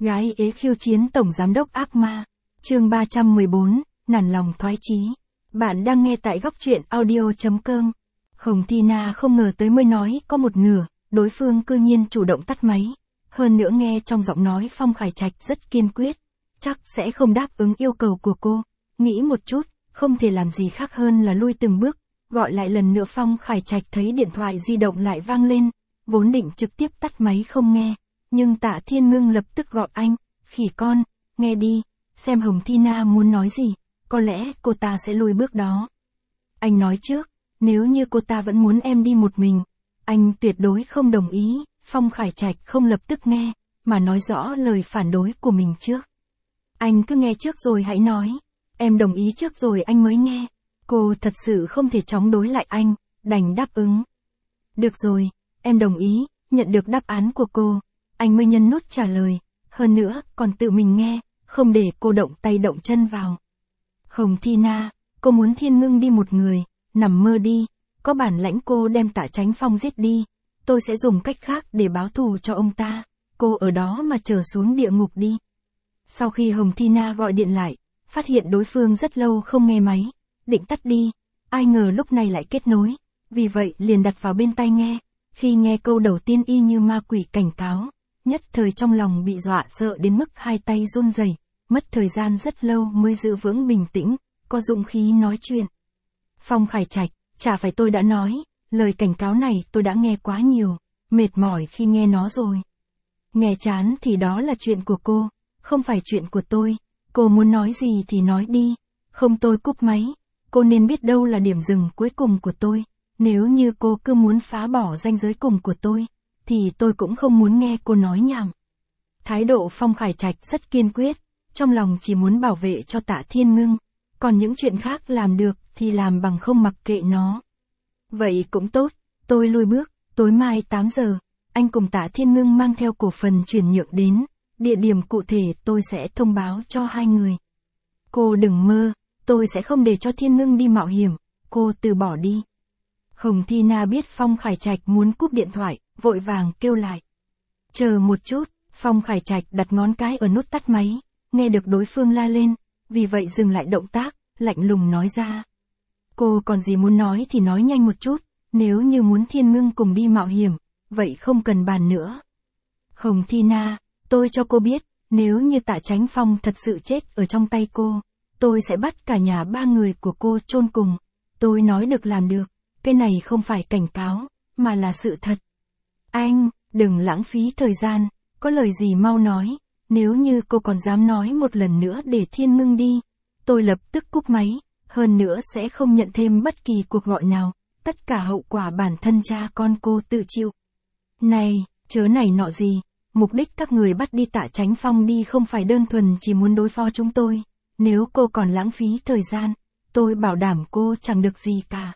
Gái ế khiêu chiến tổng giám đốc ác ma. Chương 314, nản lòng thoái chí. Bạn đang nghe tại góc truyện audio.com. Hồng Tina không ngờ tới mới nói có một nửa, đối phương cư nhiên chủ động tắt máy. Hơn nữa nghe trong giọng nói Phong Khải Trạch rất kiên quyết, chắc sẽ không đáp ứng yêu cầu của cô. Nghĩ một chút, không thể làm gì khác hơn là lui từng bước, gọi lại lần nữa. Phong Khải Trạch thấy điện thoại di động lại vang lên, vốn định trực tiếp tắt máy không nghe. Nhưng Tạ Thiên Ngưng lập tức gọi anh, khỉ con, nghe đi, xem Hồng Tina muốn nói gì, có lẽ cô ta sẽ lùi bước đó. Anh nói trước, nếu như cô ta vẫn muốn em đi một mình, anh tuyệt đối không đồng ý. Phong Khải Trạch không lập tức nghe, mà nói rõ lời phản đối của mình trước. Anh cứ nghe trước rồi hãy nói, em đồng ý trước rồi anh mới nghe. Cô thật sự không thể chống đối lại anh, đành đáp ứng. Được rồi, em đồng ý. Nhận được đáp án của cô, anh mới nhấn nút trả lời, hơn nữa còn tự mình nghe, không để cô động tay động chân vào. Hồng Tina, cô muốn Thiên Ngưng đi một người, nằm mơ đi, có bản lãnh cô đem Tạ Chánh Phong giết đi, tôi sẽ dùng cách khác để báo thù cho ông ta, cô ở đó mà trở xuống địa ngục đi. Sau khi Hồng Tina gọi điện lại, phát hiện đối phương rất lâu không nghe máy, định tắt đi, ai ngờ lúc này lại kết nối, vì vậy liền đặt vào bên tai nghe. Khi nghe câu đầu tiên y như ma quỷ cảnh cáo, nhất thời trong lòng bị dọa sợ đến mức hai tay run rẩy, mất thời gian rất lâu mới giữ vững bình tĩnh, có dũng khí nói chuyện. Phong Khải Trạch, chả phải tôi đã nói, lời cảnh cáo này tôi đã nghe quá nhiều, mệt mỏi khi nghe nó rồi. Nghe chán thì đó là chuyện của cô, không phải chuyện của tôi, cô muốn nói gì thì nói đi, không tôi cúp máy, cô nên biết đâu là điểm dừng cuối cùng của tôi. Nếu như cô cứ muốn phá bỏ ranh giới cùng của tôi, thì tôi cũng không muốn nghe cô nói nhảm. Thái độ Phong Khải Trạch rất kiên quyết, trong lòng chỉ muốn bảo vệ cho Tạ Thiên Ngưng, còn những chuyện khác làm được thì làm bằng không mặc kệ nó. Vậy cũng tốt, tôi lui bước, tối mai 8 giờ, anh cùng Tạ Thiên Ngưng mang theo cổ phần chuyển nhượng đến, địa điểm cụ thể tôi sẽ thông báo cho hai người. Cô đừng mơ, tôi sẽ không để cho Thiên Ngưng đi mạo hiểm, cô từ bỏ đi. Hồng Tina biết Phong Khải Trạch muốn cúp điện thoại, vội vàng kêu lại. Chờ một chút, Phong Khải Trạch đặt ngón cái ở nút tắt máy, nghe được đối phương la lên, vì vậy dừng lại động tác, lạnh lùng nói ra. Cô còn gì muốn nói thì nói nhanh một chút, nếu như muốn Thiên Ngưng cùng đi mạo hiểm, vậy không cần bàn nữa. Hồng Tina, tôi cho cô biết, nếu như Tạ Chánh Phong thật sự chết ở trong tay cô, tôi sẽ bắt cả nhà ba người của cô chôn cùng. Tôi nói được làm được. Cái này không phải cảnh cáo, mà là sự thật. Anh, đừng lãng phí thời gian, có lời gì mau nói, nếu như cô còn dám nói một lần nữa để Thiên Ngưng đi, tôi lập tức cúp máy, hơn nữa sẽ không nhận thêm bất kỳ cuộc gọi nào, tất cả hậu quả bản thân cha con cô tự chịu. Này, chớ này nọ gì, mục đích các người bắt đi Tạ Chánh Phong đi không phải đơn thuần chỉ muốn đối phó chúng tôi, nếu cô còn lãng phí thời gian, tôi bảo đảm cô chẳng được gì cả.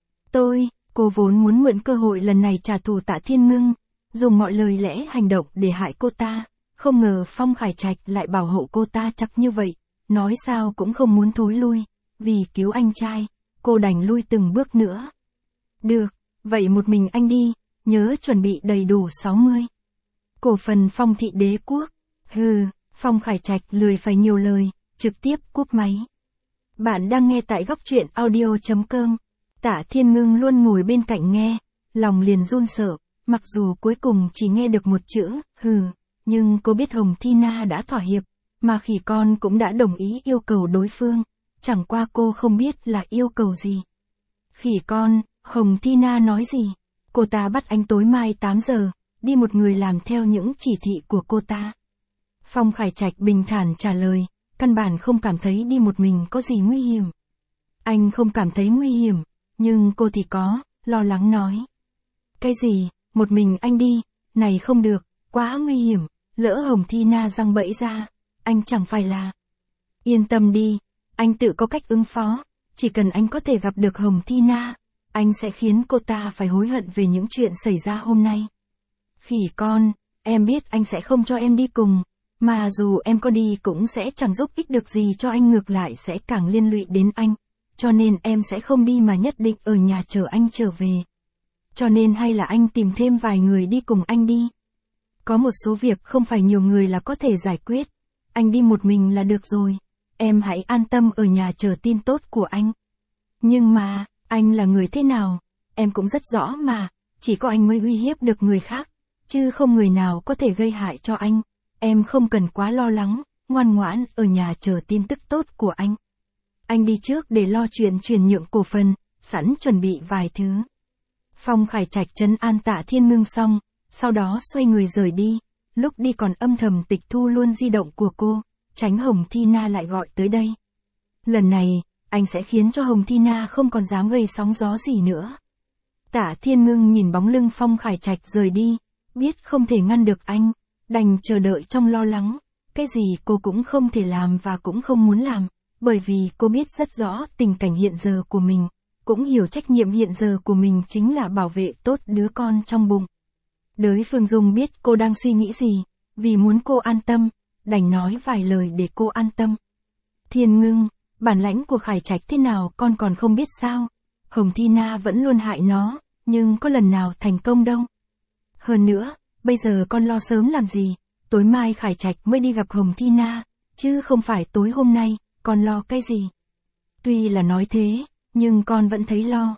Cô vốn muốn mượn cơ hội lần này trả thù Tạ Thiên Ngưng, dùng mọi lời lẽ hành động để hại cô ta, không ngờ Phong Khải Trạch lại bảo hộ cô ta chắc như vậy, nói sao cũng không muốn thối lui, vì cứu anh trai, cô đành lui từng bước nữa. Được, vậy một mình anh đi, nhớ chuẩn bị đầy đủ 60. Cổ phần Phong Thị Đế Quốc, Phong Khải Trạch lười phải nhiều lời, trực tiếp cúp máy. Bạn đang nghe tại góc truyện audio.com. Tạ Thiên Ngưng luôn ngồi bên cạnh nghe, lòng liền run sợ, mặc dù cuối cùng chỉ nghe được một chữ, nhưng cô biết Hồng Tina đã thỏa hiệp, mà khỉ con cũng đã đồng ý yêu cầu đối phương, chẳng qua cô không biết là yêu cầu gì. Khỉ con, Hồng Tina nói gì? Cô ta bắt anh tối mai 8 giờ, đi một người làm theo những chỉ thị của cô ta. Phong Khải Trạch bình thản trả lời, căn bản không cảm thấy đi một mình có gì nguy hiểm. Anh không cảm thấy nguy hiểm. Nhưng cô thì có, lo lắng nói. Cái gì, một mình anh đi, này không được, quá nguy hiểm, lỡ Hồng Tina giăng bẫy ra, anh chẳng phải là. Yên tâm đi, anh tự có cách ứng phó, chỉ cần anh có thể gặp được Hồng Tina, anh sẽ khiến cô ta phải hối hận về những chuyện xảy ra hôm nay. Khỉ con, em biết anh sẽ không cho em đi cùng, mà dù em có đi cũng sẽ chẳng giúp ích được gì cho anh, ngược lại sẽ càng liên lụy đến anh. Cho nên em sẽ không đi mà nhất định ở nhà chờ anh trở về. Cho nên hay là anh tìm thêm vài người đi cùng anh đi. Có một số việc không phải nhiều người là có thể giải quyết. Anh đi một mình là được rồi. Em hãy an tâm ở nhà chờ tin tốt của anh. Nhưng mà, anh là người thế nào? Em cũng rất rõ mà, chỉ có anh mới uy hiếp được người khác, chứ không người nào có thể gây hại cho anh. Em không cần quá lo lắng, ngoan ngoãn ở nhà chờ tin tức tốt của anh. Anh đi trước để lo chuyện chuyển nhượng cổ phần, sẵn chuẩn bị vài thứ. Phong Khải Trạch trấn an Tạ Thiên Ngưng xong, sau đó xoay người rời đi, lúc đi còn âm thầm tịch thu luôn di động của cô, tránh Hồng Thi Na lại gọi tới đây. Lần này, anh sẽ khiến cho Hồng Thi Na không còn dám gây sóng gió gì nữa. Tạ Thiên Ngưng nhìn bóng lưng Phong Khải Trạch rời đi, biết không thể ngăn được anh, đành chờ đợi trong lo lắng. Cái gì cô cũng không thể làm và cũng không muốn làm, bởi vì cô biết rất rõ tình cảnh hiện giờ của mình, cũng hiểu trách nhiệm hiện giờ của mình chính là bảo vệ tốt đứa con trong bụng. Đới Phương Dung biết cô đang suy nghĩ gì, vì muốn cô an tâm, đành nói vài lời để cô an tâm. Thiên Ngưng, bản lãnh của Khải Trạch thế nào con còn không biết sao? Hồng Thi Na vẫn luôn hại nó, nhưng có lần nào thành công đâu. Hơn nữa, bây giờ con lo sớm làm gì? Tối mai Khải Trạch mới đi gặp Hồng Thi Na, chứ không phải tối hôm nay, con lo cái gì? Tuy là nói thế, nhưng con vẫn thấy lo.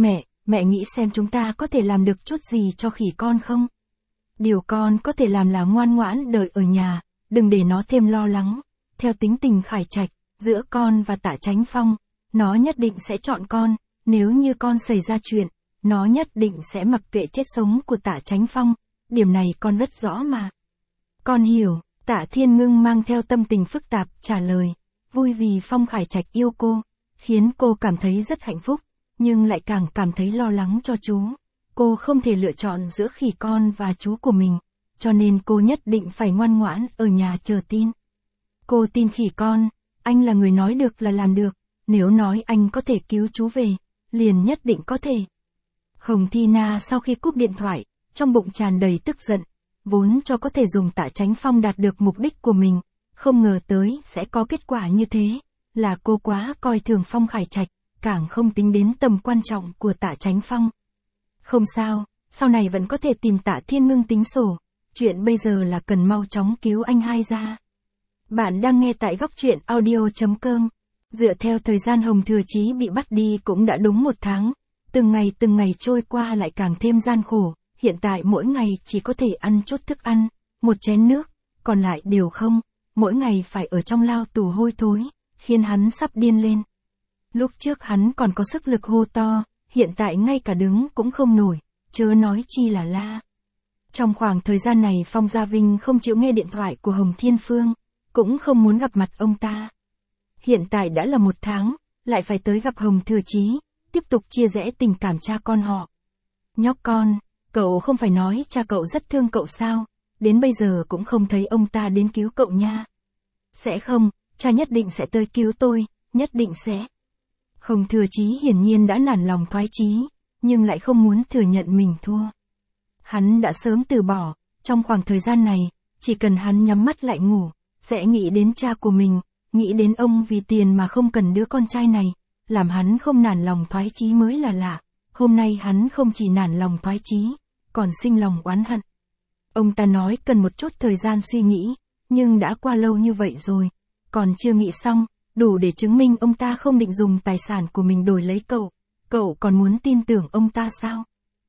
Mẹ nghĩ xem chúng ta có thể làm được chút gì cho khỉ con không? Điều con có thể làm là ngoan ngoãn đợi ở nhà, đừng để nó thêm lo lắng. Theo tính tình Khải Trạch, giữa con và Tạ Chánh Phong, nó nhất định sẽ chọn con, nếu như con xảy ra chuyện, nó nhất định sẽ mặc kệ chết sống của Tạ Chánh Phong, điểm này con rất rõ mà. Con hiểu, Tạ Thiên Ngưng mang theo tâm tình phức tạp trả lời, vui vì Phong Khải Trạch yêu cô, khiến cô cảm thấy rất hạnh phúc, nhưng lại càng cảm thấy lo lắng cho chú. Cô không thể lựa chọn giữa khỉ con và chú của mình, cho nên cô nhất định phải ngoan ngoãn ở nhà chờ tin. Cô tin khỉ con, anh là người nói được là làm được, nếu nói anh có thể cứu chú về, liền nhất định có thể. Hồng Thi Na sau khi cúp điện thoại, trong bụng tràn đầy tức giận, vốn cho có thể dùng Tạ Chánh Phong đạt được mục đích của mình, không ngờ tới sẽ có kết quả như thế, là cô quá coi thường Phong Khải Trạch, càng không tính đến tầm quan trọng của Tạ Chánh Phong. Không sao, sau này vẫn có thể tìm Tạ Thiên Ngưng tính sổ, chuyện bây giờ là cần mau chóng cứu anh hai ra. Bạn đang nghe tại góc truyện audio.com. Dựa theo thời gian Hồng Thừa Chí bị bắt đi cũng đã đúng 1 tháng, từng ngày trôi qua lại càng thêm gian khổ, hiện tại mỗi ngày chỉ có thể ăn chút thức ăn, một chén nước, còn lại đều không, mỗi ngày phải ở trong lao tù hôi thối, khiến hắn sắp điên lên. Lúc trước hắn còn có sức lực hô to, hiện tại ngay cả đứng cũng không nổi, chớ nói chi là la. Trong khoảng thời gian này Phong Gia Vinh không chịu nghe điện thoại của Hồng Thiên Phương, cũng không muốn gặp mặt ông ta. Hiện tại đã là 1 tháng, lại phải tới gặp Hồng Thừa Chí, tiếp tục chia rẽ tình cảm cha con họ. Nhóc con, cậu không phải nói cha cậu rất thương cậu sao, đến bây giờ cũng không thấy ông ta đến cứu cậu nha. Sẽ không, cha nhất định sẽ tới cứu tôi, nhất định sẽ. Hồng Thừa Chí hiển nhiên đã nản lòng thoái chí, nhưng lại không muốn thừa nhận mình thua. Hắn đã sớm từ bỏ, trong khoảng thời gian này, chỉ cần hắn nhắm mắt lại ngủ, sẽ nghĩ đến cha của mình, nghĩ đến ông vì tiền mà không cần đứa con trai này, làm hắn không nản lòng thoái chí mới là lạ. Hôm nay hắn không chỉ nản lòng thoái chí, còn sinh lòng oán hận. Ông ta nói cần một chút thời gian suy nghĩ, nhưng đã qua lâu như vậy rồi, còn chưa nghĩ xong, đủ để chứng minh ông ta không định dùng tài sản của mình đổi lấy cậu còn muốn tin tưởng ông ta sao?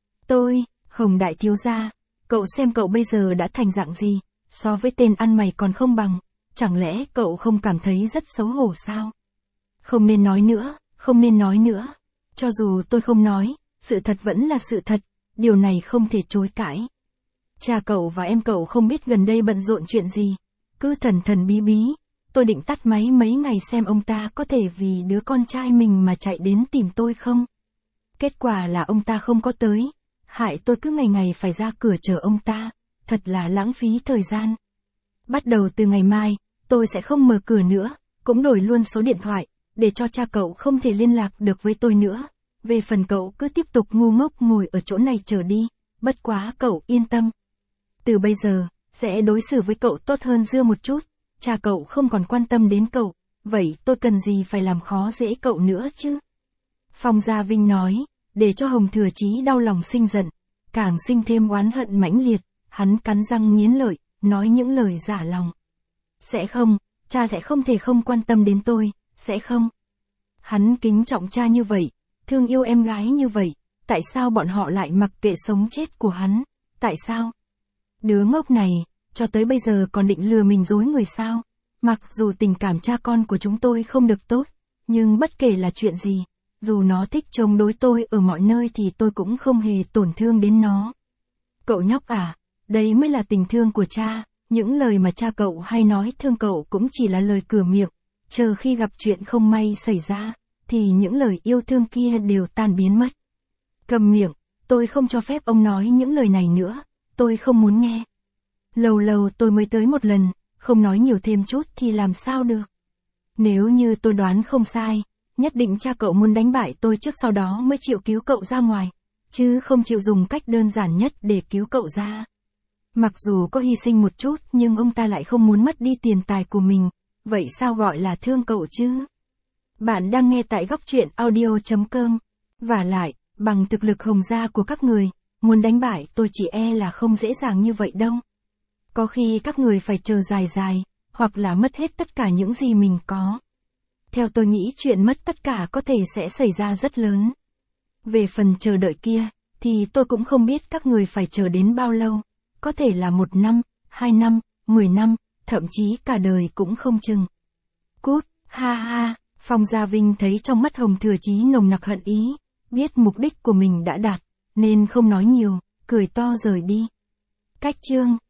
Hồng đại thiếu gia, cậu xem cậu bây giờ đã thành dạng gì, so với tên ăn mày còn không bằng, chẳng lẽ cậu không cảm thấy rất xấu hổ sao? Không nên nói nữa, cho dù tôi không nói, sự thật vẫn là sự thật, điều này không thể chối cãi. Cha cậu và em cậu không biết gần đây bận rộn chuyện gì, cứ thần bí, tôi định tắt máy mấy ngày xem ông ta có thể vì đứa con trai mình mà chạy đến tìm tôi không. Kết quả là ông ta không có tới, hại tôi cứ ngày phải ra cửa chờ ông ta, thật là lãng phí thời gian. Bắt đầu từ ngày mai, tôi sẽ không mở cửa nữa, cũng đổi luôn số điện thoại, để cho cha cậu không thể liên lạc được với tôi nữa. Về phần cậu cứ tiếp tục ngu ngốc ngồi ở chỗ này chờ đi, bất quá cậu yên tâm. Từ bây giờ, sẽ đối xử với cậu tốt hơn xưa một chút, cha cậu không còn quan tâm đến cậu, vậy tôi cần gì phải làm khó dễ cậu nữa chứ? Phong Gia Vinh nói, để cho Hồng Thừa Chí đau lòng sinh giận, càng sinh thêm oán hận mãnh liệt, Hắn cắn răng nghiến lợi, nói những lời giả lòng. Sẽ không, cha sẽ không thể không quan tâm đến tôi, sẽ không. Hắn kính trọng cha như vậy, thương yêu em gái như vậy, tại sao bọn họ lại mặc kệ sống chết của hắn, tại sao? Đứa ngốc này, cho tới bây giờ còn định lừa mình dối người sao? Mặc dù tình cảm cha con của chúng tôi không được tốt, nhưng bất kể là chuyện gì, dù nó thích chống đối tôi ở mọi nơi thì tôi cũng không hề tổn thương đến nó. Cậu nhóc à, đấy mới là tình thương của cha, những lời mà cha cậu hay nói thương cậu cũng chỉ là lời cửa miệng, chờ khi gặp chuyện không may xảy ra, thì những lời yêu thương kia đều tan biến mất. Cầm miệng, tôi không cho phép ông nói những lời này nữa, tôi không muốn nghe. Lâu lâu tôi mới tới một lần, không nói nhiều thêm chút thì làm sao được. Nếu như tôi đoán không sai, nhất định cha cậu muốn đánh bại tôi trước sau đó mới chịu cứu cậu ra ngoài, chứ không chịu dùng cách đơn giản nhất để cứu cậu ra. Mặc dù có hy sinh một chút nhưng ông ta lại không muốn mất đi tiền tài của mình, vậy sao gọi là thương cậu chứ? Bạn đang nghe tại góc truyện audio.com. Vả lại, bằng thực lực hồng gia của các người, muốn đánh bại tôi chỉ e là không dễ dàng như vậy đâu. Có khi các người phải chờ dài dài, hoặc là mất hết tất cả những gì mình có. Theo tôi nghĩ chuyện mất tất cả có thể sẽ xảy ra rất lớn. Về phần chờ đợi kia, thì tôi cũng không biết các người phải chờ đến bao lâu. Có thể là 1 năm, 2 năm, 10 năm, thậm chí cả đời cũng không chừng. Cút, ha ha, Phong Gia Vinh thấy trong mắt Hồng Thừa Chí nồng nặc hận ý, biết mục đích của mình đã đạt, nên không nói nhiều, cười to rời đi. Cách chương